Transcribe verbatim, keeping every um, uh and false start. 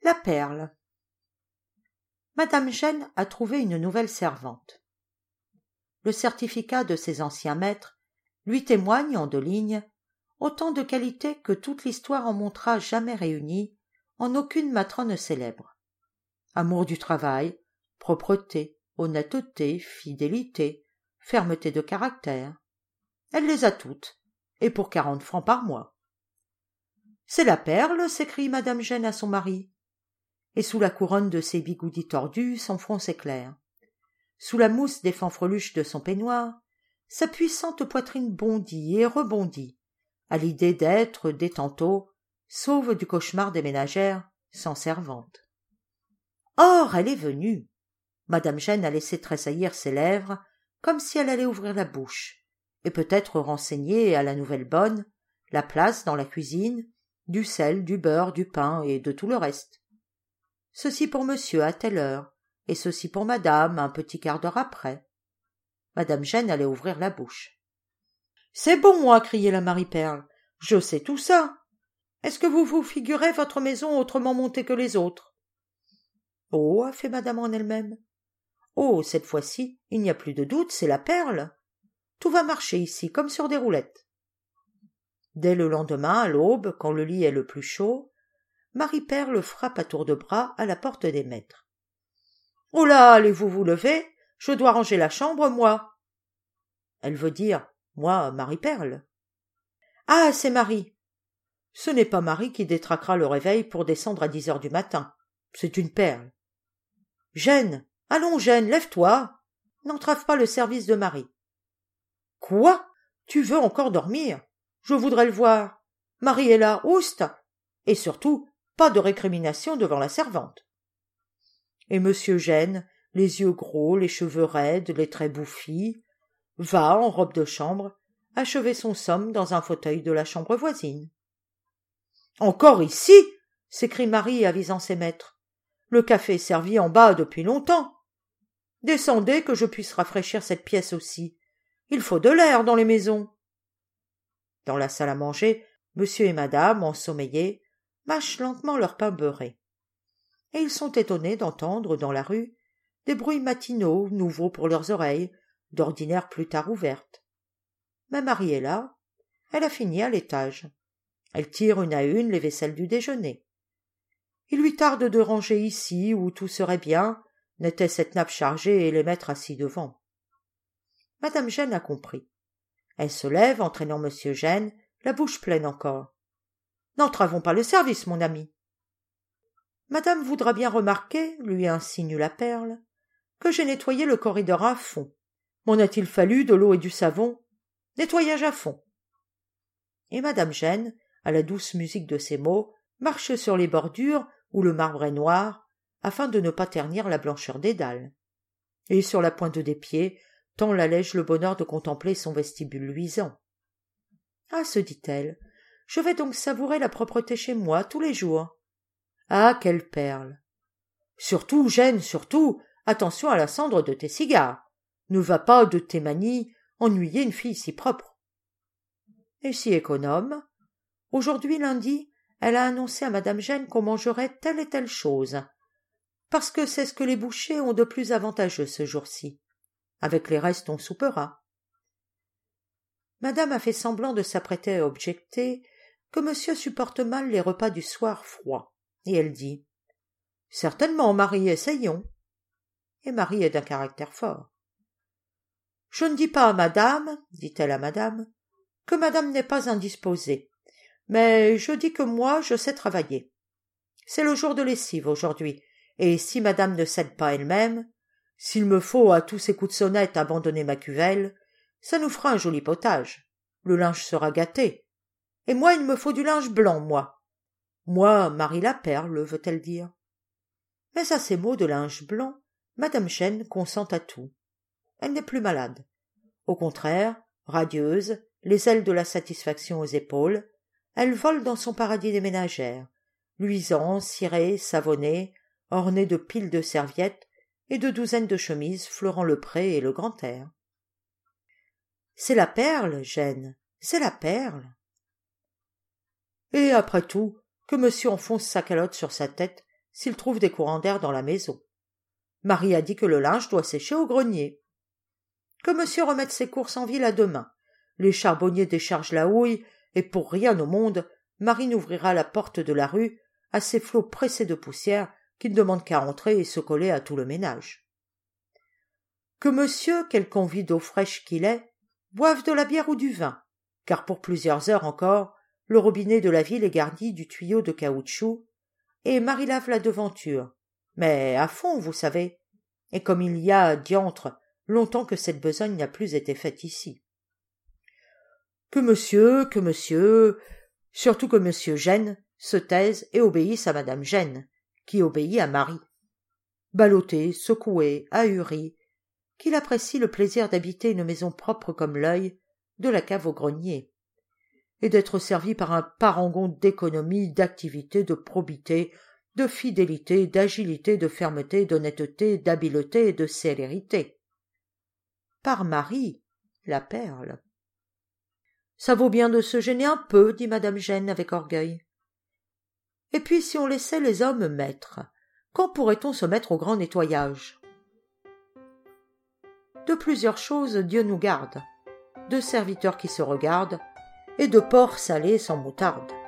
La perle. Madame Gênes a trouvé une nouvelle servante. Le certificat de ses anciens maîtres lui témoigne en deux lignes autant de qualités que toute l'histoire en montra jamais réunies en aucune matrone célèbre. Amour du travail, propreté, honnêteté, fidélité, fermeté de caractère. Elle les a toutes, et pour quarante francs par mois. C'est la perle, s'écrie Madame Gênes à son mari. Et sous la couronne de ses bigoudis tordus, son front s'éclaire. Sous la mousse des fanfreluches de son peignoir, sa puissante poitrine bondit et rebondit, à l'idée d'être, dès tantôt, sauve du cauchemar des ménagères, sans servante. Or, elle est venue. Madame Gênes a laissé tressaillir ses lèvres, comme si elle allait ouvrir la bouche, et peut-être renseigner à la nouvelle bonne la place dans la cuisine, du sel, du beurre, du pain et de tout le reste. Ceci pour monsieur à telle heure, et ceci pour madame un petit quart d'heure après. Madame Gênes allait ouvrir la bouche. « C'est bon, moi, criait la Marie-Perle, je sais tout ça. Est-ce que vous vous figurez votre maison autrement montée que les autres ?» « Oh, a fait madame en elle-même. Oh, cette fois-ci, il n'y a plus de doute, c'est la perle. Tout va marcher ici, comme sur des roulettes. » Dès le lendemain, à l'aube, quand le lit est le plus chaud, Marie-Perle frappe à tour de bras à la porte des maîtres. « Oh là, allez-vous vous lever? Je dois ranger la chambre, moi. » Elle veut dire « moi, Marie-Perle. »« Ah, c'est Marie. » Ce n'est pas Marie qui détraquera le réveil pour descendre à dix heures du matin. C'est une perle. « Gênes, allons, Gênes, lève-toi. N'entrave pas le service de Marie. »« Quoi? Tu veux encore dormir? Je voudrais le voir. Marie est là, oust. Et surtout, pas de récrimination devant la servante. » Et monsieur Gênes, les yeux gros, les cheveux raides, les traits bouffis, va, en robe de chambre, achever son somme dans un fauteuil de la chambre voisine. « Encore ici !» s'écrie Marie avisant ses maîtres. « Le café est servi en bas depuis longtemps. Descendez que je puisse rafraîchir cette pièce aussi. Il faut de l'air dans les maisons. » Dans la salle à manger, monsieur et madame, ensommeillés, mâchent lentement leur pain beurré. Et ils sont étonnés d'entendre, dans la rue, des bruits matinaux, nouveaux pour leurs oreilles, d'ordinaire plus tard ouvertes. Mais Marie est là, elle a fini à l'étage. Elle tire une à une les vaisselles du déjeuner. Il lui tarde de ranger ici, où tout serait bien, n'était cette nappe chargée et les maîtres assis devant. Madame Gênes a compris. Elle se lève, entraînant monsieur Gênes, la bouche pleine encore. « N'entravons pas le service, mon ami. » Madame voudra bien remarquer, lui insinue la perle, que j'ai nettoyé le corridor à fond. M'en a-t-il fallu de l'eau et du savon? Nettoyage à fond. Et madame Gênes, à la douce musique de ces mots, marche sur les bordures où le marbre est noir, afin de ne pas ternir la blancheur des dalles. Et sur la pointe des pieds, tant l'allège le bonheur de contempler son vestibule luisant. « Ah, se dit-elle, je vais donc savourer la propreté chez moi tous les jours. Ah, quelle perle! Surtout, Gênes, surtout, attention à la cendre de tes cigares. Ne va pas, de tes manies, ennuyer une fille si propre. » Et si économe, aujourd'hui lundi, elle a annoncé à madame Gênes qu'on mangerait telle et telle chose, parce que c'est ce que les bouchers ont de plus avantageux ce jour-ci. Avec les restes on soupera. Madame a fait semblant de s'apprêter à objecter que monsieur supporte mal les repas du soir froids, et elle dit « Certainement, Marie, essayons. » Et Marie est d'un caractère fort. « Je ne dis pas à madame, dit-elle à madame, que madame n'est pas indisposée, mais je dis que moi je sais travailler. C'est le jour de lessive aujourd'hui, et si madame ne cède pas elle-même, s'il me faut à tous ces coups de sonnette abandonner ma cuvelle, ça nous fera un joli potage. Le linge sera gâté. Et moi, il me faut du linge blanc, moi. Moi, Marie la perle, veut-elle dire. Mais à ces mots de linge blanc, madame Gênes consent à tout. Elle n'est plus malade. Au contraire, radieuse, les ailes de la satisfaction aux épaules, elle vole dans son paradis des ménagères, luisant, ciré, savonné, orné de piles de serviettes et de douzaines de chemises fleurant le pré et le grand air. C'est la perle, Gênes, c'est la perle. Et après tout, que monsieur enfonce sa calotte sur sa tête, s'il trouve des courants d'air dans la maison. Marie a dit que le linge doit sécher au grenier. Que monsieur remette ses courses en ville à demain. Les charbonniers déchargent la houille, et pour rien au monde, Marie n'ouvrira la porte de la rue à ces flots pressés de poussière qui ne demandent qu'à entrer et se coller à tout le ménage. Que monsieur, quel convie d'eau fraîche qu'il est, boive de la bière ou du vin, car pour plusieurs heures encore, le robinet de la ville est garni du tuyau de caoutchouc, et Marie lave la devanture, mais à fond, vous savez, et comme il y a, diantre, longtemps que cette besogne n'a plus été faite ici. Que monsieur, que monsieur, surtout que monsieur Gênes, se taise et obéisse à madame Gênes, qui obéit à Marie. Ballotté, secoué, ahuri, qu'il apprécie le plaisir d'habiter une maison propre comme l'œil, de la cave au grenier, et d'être servi par un parangon d'économie, d'activité, de probité, de fidélité, d'agilité, de fermeté, d'honnêteté, d'habileté et de célérité. Par Marie, la perle. Ça vaut bien de se gêner un peu, dit madame Gênes avec orgueil. Et puis si on laissait les hommes maîtres, quand pourrait-on se mettre au grand nettoyage? De plusieurs choses Dieu nous garde, de serviteurs qui se regardent, et de porc salé sans moutarde.